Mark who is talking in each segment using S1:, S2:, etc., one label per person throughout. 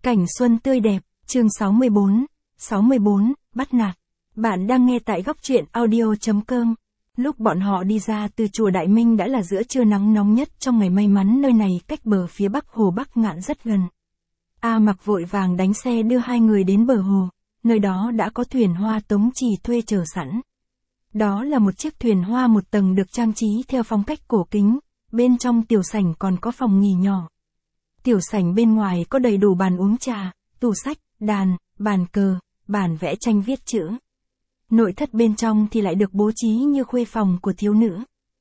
S1: Cảnh xuân tươi đẹp, chương 64, bắt nạt. Bạn đang nghe tại góc truyện audio.com. Lúc bọn họ đi ra từ chùa Đại Minh đã là giữa trưa nắng nóng nhất trong ngày, may mắn nơi này cách bờ phía bắc hồ Bắc Ngạn rất gần. A Mặc vội vàng đánh xe đưa hai người đến bờ hồ, nơi đó đã có thuyền hoa Tống Chỉ thuê chờ sẵn. Đó là một chiếc thuyền hoa một tầng được trang trí theo phong cách cổ kính, bên trong tiểu sảnh còn có phòng nghỉ nhỏ. Tiểu sảnh bên ngoài có đầy đủ bàn uống trà, tủ sách, đàn, bàn cờ, bàn vẽ tranh viết chữ. Nội thất bên trong thì lại được bố trí như khuê phòng của thiếu nữ.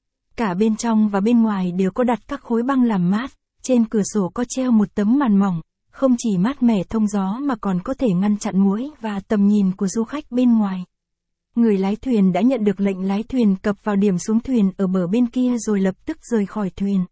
S1: Cả bên trong và bên ngoài đều có đặt các khối băng làm mát, trên cửa sổ có treo một tấm màn mỏng, không chỉ mát mẻ thông gió mà còn có thể ngăn chặn muỗi và tầm nhìn của du khách bên ngoài. Người lái thuyền đã nhận được lệnh lái thuyền cập vào điểm xuống thuyền ở bờ bên kia rồi lập tức rời khỏi thuyền.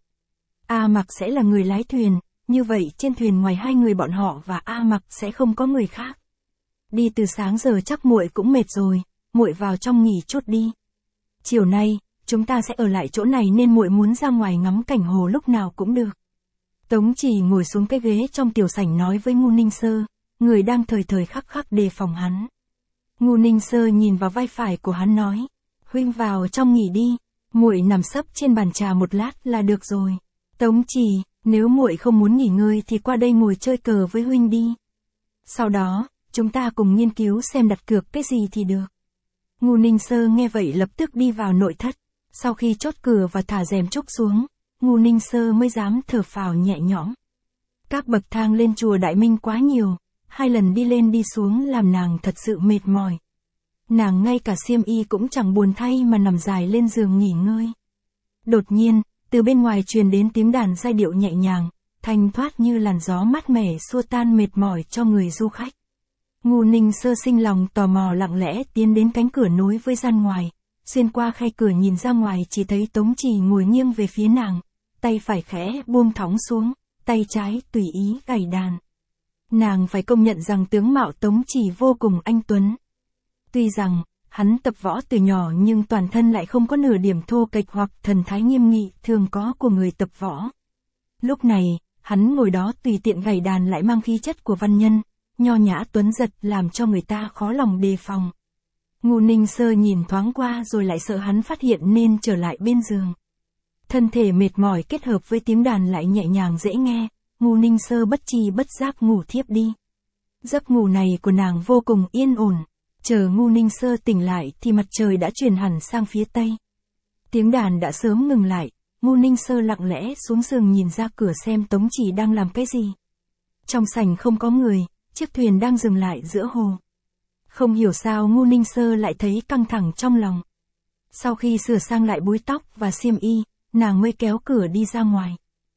S1: A Mặc sẽ là người lái thuyền, như vậy trên thuyền ngoài hai người bọn họ và A Mặc sẽ không có người khác. Đi từ sáng giờ chắc muội cũng mệt rồi, muội vào trong nghỉ chút đi. Chiều nay, chúng ta sẽ ở lại chỗ này nên muội muốn ra ngoài ngắm cảnh hồ lúc nào cũng được. Tống Chỉ ngồi xuống cái ghế trong tiểu sảnh nói với Ngu Ninh Sơ, người đang thời thời khắc khắc đề phòng hắn. Ngu Ninh Sơ nhìn vào vai phải của hắn nói, huynh vào trong nghỉ đi, muội nằm sấp trên bàn trà một lát là được rồi. Tống Chỉ, nếu muội không muốn nghỉ ngơi thì qua đây ngồi chơi cờ với huynh đi. Sau đó, chúng ta cùng nghiên cứu xem đặt cược cái gì thì được. Ngu Ninh Sơ nghe vậy lập tức đi vào nội thất. Sau khi chốt cửa và thả rèm trúc xuống, Ngu Ninh Sơ mới dám thở phào nhẹ nhõm. Các bậc thang lên chùa Đại Minh quá nhiều, 2 lần đi lên đi xuống làm nàng thật sự mệt mỏi. Nàng ngay cả xiêm y cũng chẳng buồn thay mà nằm dài lên giường nghỉ ngơi. Đột nhiên, từ bên ngoài truyền đến tiếng đàn giai điệu nhẹ nhàng, thanh thoát như làn gió mát mẻ xua tan mệt mỏi cho người du khách. Ngu Ninh Sơ sinh lòng tò mò lặng lẽ tiến đến cánh cửa nối với gian ngoài, xuyên qua khe cửa nhìn ra ngoài chỉ thấy Tống Chỉ ngồi nghiêng về phía nàng, tay phải khẽ buông thõng xuống, tay trái tùy ý gảy đàn. Nàng phải công nhận rằng tướng mạo Tống Chỉ vô cùng anh tuấn. Tuy rằng, hắn tập võ từ nhỏ nhưng toàn thân lại không có nửa điểm thô kệch hoặc thần thái nghiêm nghị thường có của người tập võ. Lúc này, hắn ngồi đó tùy tiện gảy đàn lại mang khí chất của văn nhân, nho nhã tuấn giật làm cho người ta khó lòng đề phòng. Ngu Ninh Sơ nhìn thoáng qua rồi lại sợ hắn phát hiện nên trở lại bên giường. Thân thể mệt mỏi kết hợp với tiếng đàn lại nhẹ nhàng dễ nghe, Ngu Ninh Sơ bất tri bất giác ngủ thiếp đi. Giấc ngủ này của nàng vô cùng yên ổn. Chờ Ngu Ninh Sơ tỉnh lại thì mặt trời đã chuyển hẳn sang phía tây. Tiếng đàn đã sớm ngừng lại, Ngu Ninh Sơ lặng lẽ xuống giường nhìn ra cửa xem Tống Chỉ đang làm cái gì. Trong sảnh không có người, chiếc thuyền đang dừng lại giữa hồ. Không hiểu sao Ngu Ninh Sơ lại thấy căng thẳng trong lòng. Sau khi sửa sang lại búi tóc và xiêm y, nàng mới kéo cửa đi ra ngoài.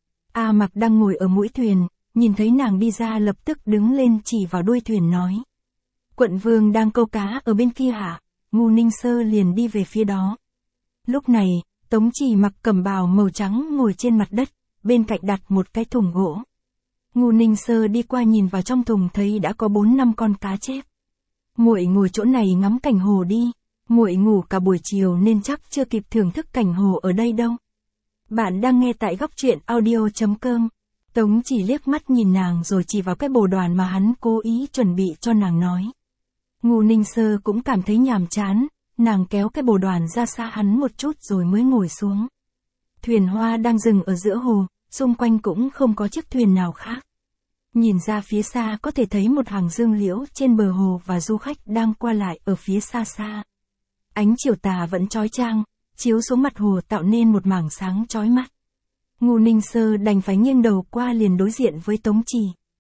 S1: A Mặc đang ngồi ở mũi thuyền, nhìn thấy nàng đi ra lập tức đứng lên chỉ vào đuôi thuyền nói. Quận vương đang câu cá ở bên kia hả? Ngu Ninh Sơ liền đi về phía đó. Lúc này, Tống Chỉ mặc cẩm bào màu trắng ngồi trên mặt đất, bên cạnh đặt một cái thùng gỗ. Ngu Ninh Sơ đi qua nhìn vào trong thùng thấy đã có 4-5 con cá chép. Muội ngồi chỗ này ngắm cảnh hồ đi, muội ngủ cả buổi chiều nên chắc chưa kịp thưởng thức cảnh hồ ở đây đâu. Bạn đang nghe tại góc truyện audio.com. Tống Chỉ liếc mắt nhìn nàng rồi chỉ vào cái bồ đoàn mà hắn cố ý chuẩn bị cho nàng nói. Ngu Ninh Sơ cũng cảm thấy nhàm chán, nàng kéo cái bồ đoàn ra xa hắn một chút rồi mới ngồi xuống. Thuyền hoa đang dừng ở giữa hồ, xung quanh cũng không có chiếc thuyền nào khác. Nhìn ra phía xa có thể thấy một hàng dương liễu trên bờ hồ và du khách đang qua lại ở phía xa xa. Ánh chiều tà vẫn chói chang, chiếu xuống mặt hồ tạo nên một mảng sáng chói mắt. Ngu Ninh Sơ đành phải nghiêng đầu qua liền đối diện với Tống Chỉ.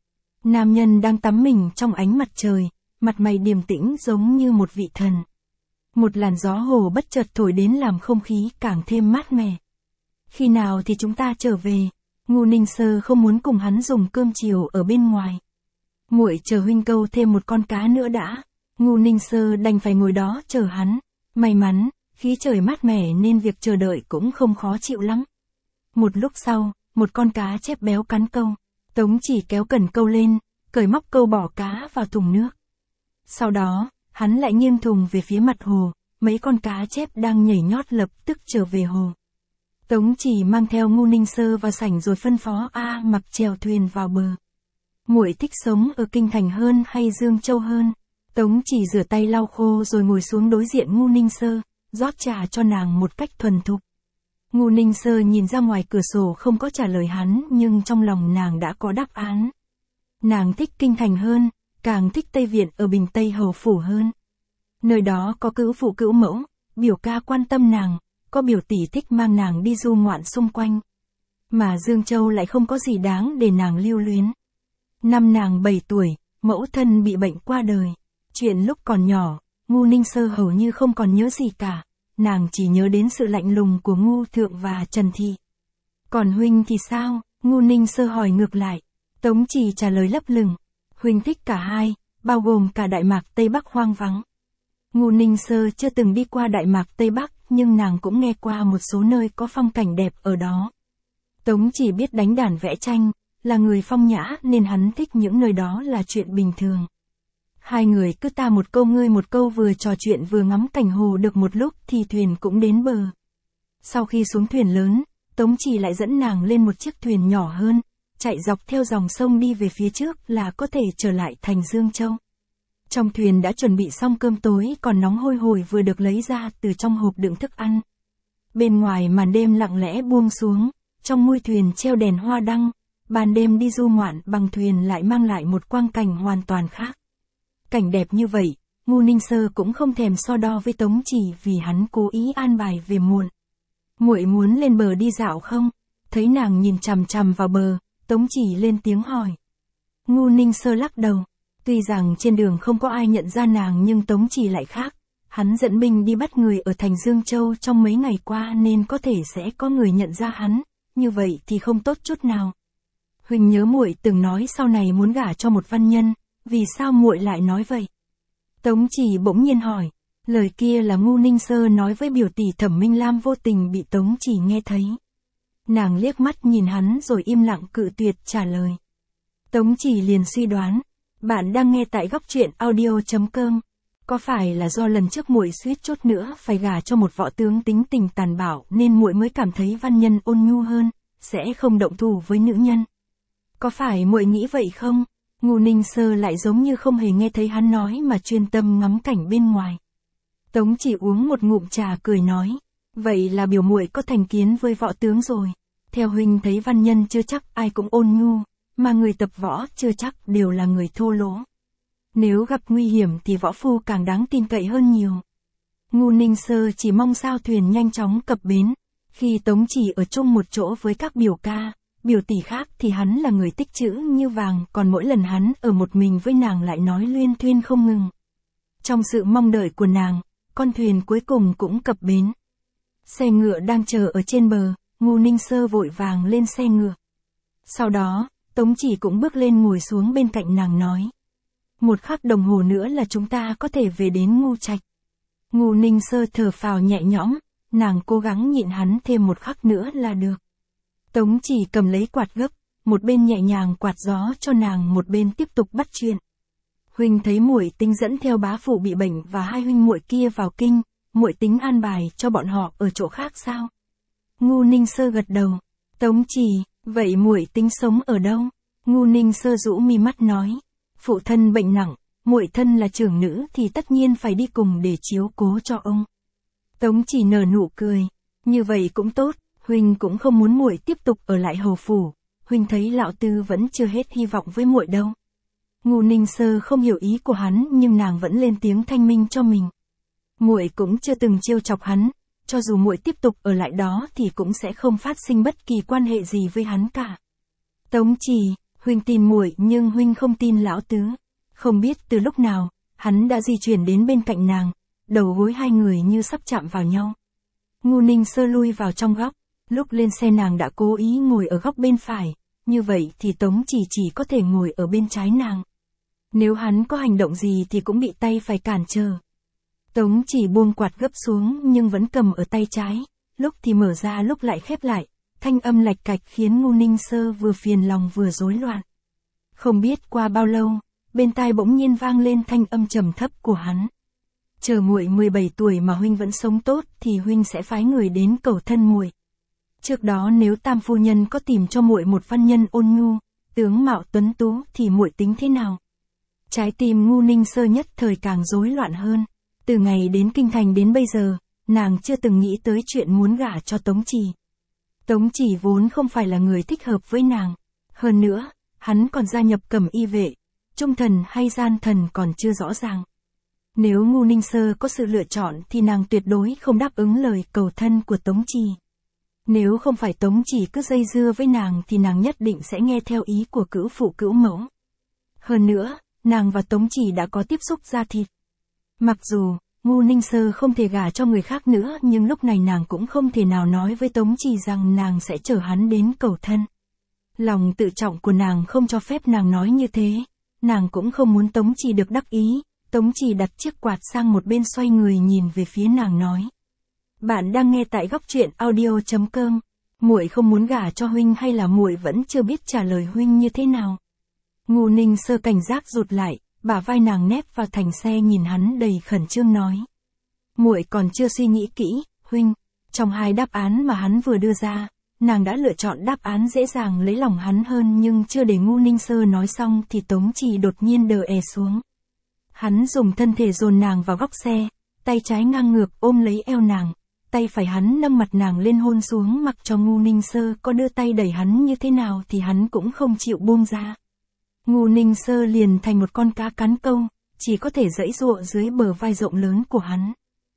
S1: Nam nhân đang tắm mình trong ánh mặt trời, mặt mày điềm tĩnh giống như một vị thần. Một làn gió hồ bất chợt thổi đến làm không khí càng thêm mát mẻ. Khi nào thì chúng ta trở về? Ngu Ninh Sơ không muốn cùng hắn dùng cơm chiều ở bên ngoài. Muội chờ huynh câu thêm một con cá nữa đã. Ngu Ninh Sơ đành phải ngồi đó chờ hắn. May mắn, khí trời mát mẻ nên việc chờ đợi cũng không khó chịu lắm. Một lúc sau, một con cá chép béo cắn câu. Tống Chỉ kéo cần câu lên, cởi móc câu bỏ cá vào thùng nước. Sau đó, hắn lại nghiêng thùng về phía mặt hồ, mấy con cá chép đang nhảy nhót lập tức trở về hồ. Tống Chỉ mang theo Ngu Ninh Sơ vào sảnh rồi phân phó A Mặc chèo thuyền vào bờ. Muội thích sống ở Kinh Thành hơn hay Dương Châu hơn? Tống Chỉ rửa tay lau khô rồi ngồi xuống đối diện Ngu Ninh Sơ, rót trà cho nàng một cách thuần thục. Ngu Ninh Sơ nhìn ra ngoài cửa sổ không có trả lời hắn, nhưng trong lòng nàng đã có đáp án. Nàng thích Kinh Thành hơn, càng thích Tây Viện ở Bình Tây Hầu Phủ hơn. Nơi đó có cữu phụ cữu mẫu, biểu ca quan tâm nàng, có biểu tỷ thích mang nàng đi du ngoạn xung quanh. Mà Dương Châu lại không có gì đáng để nàng lưu luyến. Năm nàng 7 tuổi, mẫu thân bị bệnh qua đời. Chuyện lúc còn nhỏ, Ngu Ninh Sơ hầu như không còn nhớ gì cả. Nàng chỉ nhớ đến sự lạnh lùng của Ngu Thượng và Trần Thị. Còn huynh thì sao? Ngu Ninh Sơ hỏi ngược lại. Tống Chỉ trả lời lấp lửng. Huynh thích cả hai, bao gồm cả Đại Mạc Tây Bắc hoang vắng. Ngu Ninh Sơ chưa từng đi qua Đại Mạc Tây Bắc, nhưng nàng cũng nghe qua một số nơi có phong cảnh đẹp ở đó. Tống Chỉ biết đánh đàn vẽ tranh, là người phong nhã nên hắn thích những nơi đó là chuyện bình thường. Hai người cứ ta một câu ngươi một câu vừa trò chuyện vừa ngắm cảnh hồ được một lúc thì thuyền cũng đến bờ. Sau khi xuống thuyền lớn, Tống Chỉ lại dẫn nàng lên một chiếc thuyền nhỏ hơn, chạy dọc theo dòng sông đi về phía trước là có thể trở lại thành Dương Châu. Trong thuyền đã chuẩn bị xong cơm tối còn nóng hôi hổi vừa được lấy ra từ trong hộp đựng thức ăn. Bên ngoài màn đêm lặng lẽ buông xuống, trong mui thuyền treo đèn hoa đăng, ban đêm đi du ngoạn bằng thuyền lại mang lại một quang cảnh hoàn toàn khác. Cảnh đẹp như vậy, Ngu Ninh Sơ cũng không thèm so đo với Tống Chỉ vì hắn cố ý an bài về muộn. Muội muốn lên bờ đi dạo không? Thấy nàng nhìn chằm chằm vào bờ, Tống Chỉ lên tiếng hỏi. Ngu Ninh Sơ lắc đầu. Tuy rằng trên đường không có ai nhận ra nàng nhưng Tống Chỉ lại khác. Hắn dẫn binh đi bắt người ở thành Dương Châu trong mấy ngày qua nên có thể sẽ có người nhận ra hắn, như vậy thì không tốt chút nào. Huỳnh nhớ muội từng nói sau này muốn gả cho một văn nhân, vì sao muội lại nói vậy? Tống Chỉ bỗng nhiên hỏi, lời kia là Ngu Ninh Sơ nói với biểu tỷ Thẩm Minh Lam vô tình bị Tống Chỉ nghe thấy. Nàng liếc mắt nhìn hắn rồi im lặng cự tuyệt trả lời. Tống Chỉ liền suy đoán, bạn đang nghe tại góc truyện audio.com. Có phải là do lần trước muội suýt chút nữa phải gả cho một võ tướng tính tình tàn bạo nên muội mới cảm thấy văn nhân ôn nhu hơn, sẽ không động thủ với nữ nhân? Có phải muội nghĩ vậy không? Ngu Ninh Sơ lại giống như không hề nghe thấy hắn nói mà chuyên tâm ngắm cảnh bên ngoài. Tống Chỉ uống một ngụm trà cười nói, vậy là biểu muội có thành kiến với võ tướng rồi. Theo huynh thấy văn nhân chưa chắc ai cũng ôn nhu, mà người tập võ chưa chắc đều là người thô lỗ. Nếu gặp nguy hiểm thì võ phu càng đáng tin cậy hơn nhiều. Ngu Ninh Sơ chỉ mong sao thuyền nhanh chóng cập bến. Khi Tống Chỉ ở chung một chỗ với các biểu ca, biểu tỷ khác thì hắn là người tích chữ như vàng, còn mỗi lần hắn ở một mình với nàng lại nói luyên thuyên không ngừng. Trong sự mong đợi của nàng, con thuyền cuối cùng cũng cập bến. Xe ngựa đang chờ ở trên bờ, Ngu Ninh Sơ vội vàng lên xe ngựa. Sau đó, Tống Chỉ cũng bước lên ngồi xuống bên cạnh nàng nói. Một khắc đồng hồ nữa là chúng ta có thể về đến Ngu Trạch. Ngu Ninh Sơ thở phào nhẹ nhõm, nàng cố gắng nhịn hắn thêm một khắc nữa là được. Tống Chỉ cầm lấy quạt gấp, một bên nhẹ nhàng quạt gió cho nàng một bên tiếp tục bắt chuyện. Huynh thấy muội tính dẫn theo bá phụ bị bệnh và hai huynh muội kia vào kinh, muội tính an bài cho bọn họ ở chỗ khác sao? Ngu Ninh Sơ gật đầu. Tống Chỉ, vậy muội tính sống ở đâu? Ngu Ninh Sơ rũ mi mắt nói, phụ thân bệnh nặng, muội thân là trưởng nữ thì tất nhiên phải đi cùng để chiếu cố cho ông. Tống Chỉ nở nụ cười, như vậy cũng tốt, huynh cũng không muốn muội tiếp tục ở lại hầu phủ, huynh thấy lão tư vẫn chưa hết hy vọng với muội đâu. Ngu Ninh Sơ không hiểu ý của hắn nhưng nàng vẫn lên tiếng thanh minh cho mình. Muội cũng chưa từng trêu chọc hắn, cho dù muội tiếp tục ở lại đó thì cũng sẽ không phát sinh bất kỳ quan hệ gì với hắn cả. Tống Chỉ, huynh tin muội nhưng huynh không tin lão tứ. Không biết từ lúc nào, hắn đã di chuyển đến bên cạnh nàng, đầu gối hai người như sắp chạm vào nhau. Ngu Ninh Sơ lui vào trong góc, lúc lên xe nàng đã cố ý ngồi ở góc bên phải, như vậy thì Tống Chỉ có thể ngồi ở bên trái nàng. Nếu hắn có hành động gì thì cũng bị tay phải cản trở. Tống Chỉ buông quạt gấp xuống nhưng vẫn cầm ở tay trái, lúc thì mở ra lúc lại khép lại, thanh âm lạch cạch khiến Ngu Ninh Sơ vừa phiền lòng vừa rối loạn. Không biết qua bao lâu, bên tai bỗng nhiên vang lên thanh âm trầm thấp của hắn. Chờ muội 17 tuổi mà huynh vẫn sống tốt thì huynh sẽ phái người đến cầu thân muội. Trước đó nếu Tam phu nhân có tìm cho muội một văn nhân ôn nhu, tướng mạo tuấn tú thì muội tính thế nào? Trái tim Ngu Ninh Sơ nhất thời càng rối loạn hơn. Từ ngày đến kinh thành đến bây giờ, nàng chưa từng nghĩ tới chuyện muốn gả cho Tống Trì. Tống Trì vốn không phải là người thích hợp với nàng. Hơn nữa, hắn còn gia nhập Cẩm Y vệ, trung thần hay gian thần còn chưa rõ ràng. Nếu Ngu Ninh Sơ có sự lựa chọn thì nàng tuyệt đối không đáp ứng lời cầu thân của Tống Trì. Nếu không phải Tống Trì cứ dây dưa với nàng thì nàng nhất định sẽ nghe theo ý của cữu phụ cữu mẫu. Hơn nữa, nàng và Tống Trì đã có tiếp xúc da thịt. Mặc dù, Ngu Ninh Sơ không thể gả cho người khác nữa nhưng lúc này nàng cũng không thể nào nói với Tống Trì rằng nàng sẽ chở hắn đến cầu thân. Lòng tự trọng của nàng không cho phép nàng nói như thế, nàng cũng không muốn Tống Trì được đắc ý. Tống Trì đặt chiếc quạt sang một bên xoay người nhìn về phía nàng nói. Bạn đang nghe tại góc truyện audio.com. Muội không muốn gả cho huynh hay là muội vẫn chưa biết trả lời huynh như thế nào? Ngu Ninh Sơ cảnh giác rụt lại, bả vai nàng nép vào thành xe nhìn hắn đầy khẩn trương nói. Muội còn chưa suy nghĩ kỹ, huynh. Trong hai đáp án mà hắn vừa đưa ra, nàng đã lựa chọn đáp án dễ dàng lấy lòng hắn hơn nhưng chưa để Ngu Ninh Sơ nói xong thì Tống Trì đột nhiên đờ è xuống. Hắn dùng thân thể dồn nàng vào góc xe, tay trái ngang ngược ôm lấy eo nàng, tay phải hắn nâng mặt nàng lên hôn xuống mặc cho Ngu Ninh Sơ có đưa tay đẩy hắn như thế nào thì hắn cũng không chịu buông ra. Ngu Ninh Sơ liền thành một con cá cắn câu, chỉ có thể giãy giụa dưới bờ vai rộng lớn của hắn.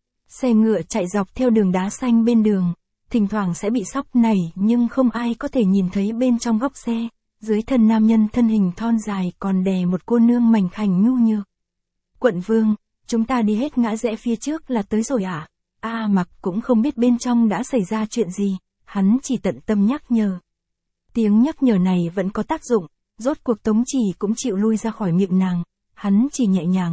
S1: Xe ngựa chạy dọc theo đường đá xanh bên đường, thỉnh thoảng sẽ bị sóc nảy nhưng không ai có thể nhìn thấy bên trong góc xe, dưới thân nam nhân thân hình thon dài còn đè một cô nương mảnh khảnh nhu nhược. Quận vương, chúng ta đi hết ngã rẽ phía trước là tới rồi ạ. Mặc cũng không biết bên trong đã xảy ra chuyện gì, hắn chỉ tận tâm nhắc nhở. Tiếng nhắc nhở này vẫn có tác dụng, rốt cuộc Tống Trì cũng chịu lui ra khỏi miệng nàng, hắn chỉ nhẹ nhàng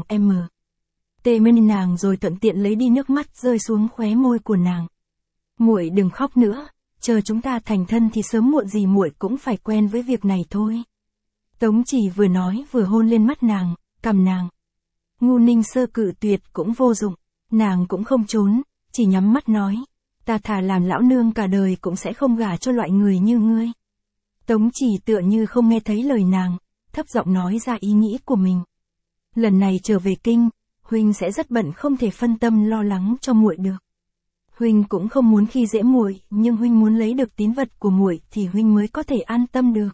S1: tê bên nàng rồi thuận tiện lấy đi nước mắt rơi xuống khóe môi của nàng. Muội đừng khóc nữa, chờ chúng ta thành thân thì sớm muộn gì muội cũng phải quen với việc này thôi. Tống Trì vừa nói vừa hôn lên mắt nàng, cằm nàng. Ngu Ninh Sơ cự tuyệt cũng vô dụng, nàng cũng không trốn, chỉ nhắm mắt nói, ta thà làm lão nương cả đời cũng sẽ không gả cho loại người như ngươi. Tống Trì tựa như không nghe thấy lời nàng, thấp giọng nói ra ý nghĩ của mình. Lần này trở về kinh, huynh sẽ rất bận không thể phân tâm lo lắng cho muội được. Huynh cũng không muốn khi dễ muội, nhưng huynh muốn lấy được tín vật của muội thì huynh mới có thể an tâm được.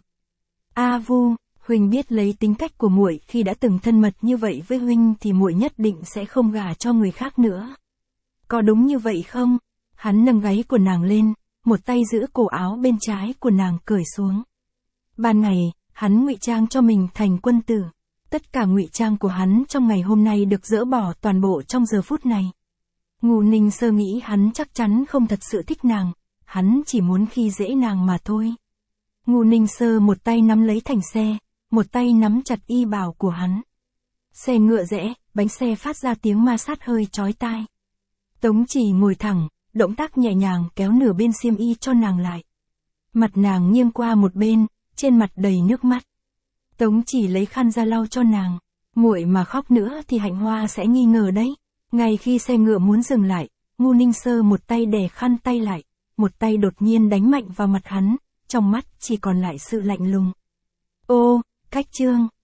S1: Vu, huynh biết lấy tính cách của muội khi đã từng thân mật như vậy với huynh thì muội nhất định sẽ không gả cho người khác nữa. Có đúng như vậy không? Hắn nâng gáy của nàng lên, một tay giữ cổ áo bên trái của nàng cởi xuống. Ban ngày, hắn ngụy trang cho mình thành quân tử. Tất cả ngụy trang của hắn trong ngày hôm nay được dỡ bỏ toàn bộ trong giờ phút này. Ngu Ninh Sơ nghĩ hắn chắc chắn không thật sự thích nàng, hắn chỉ muốn khi dễ nàng mà thôi. Ngu Ninh Sơ một tay nắm lấy thành xe, một tay nắm chặt y bào của hắn. Xe ngựa rẽ, bánh xe phát ra tiếng ma sát hơi chói tai. Tống Trì ngồi thẳng, động tác nhẹ nhàng kéo nửa bên xiêm y cho nàng lại. Mặt nàng nghiêng qua một bên, trên mặt đầy nước mắt. Tống Trì lấy khăn ra lau cho nàng. Muội mà khóc nữa thì Hạnh Hoa sẽ nghi ngờ đấy. Ngay khi xe ngựa muốn dừng lại, Ngu Ninh Sơ một tay đè khăn tay lại, một tay đột nhiên đánh mạnh vào mặt hắn, trong mắt chỉ còn lại sự lạnh lùng. Ô, Cách Chương.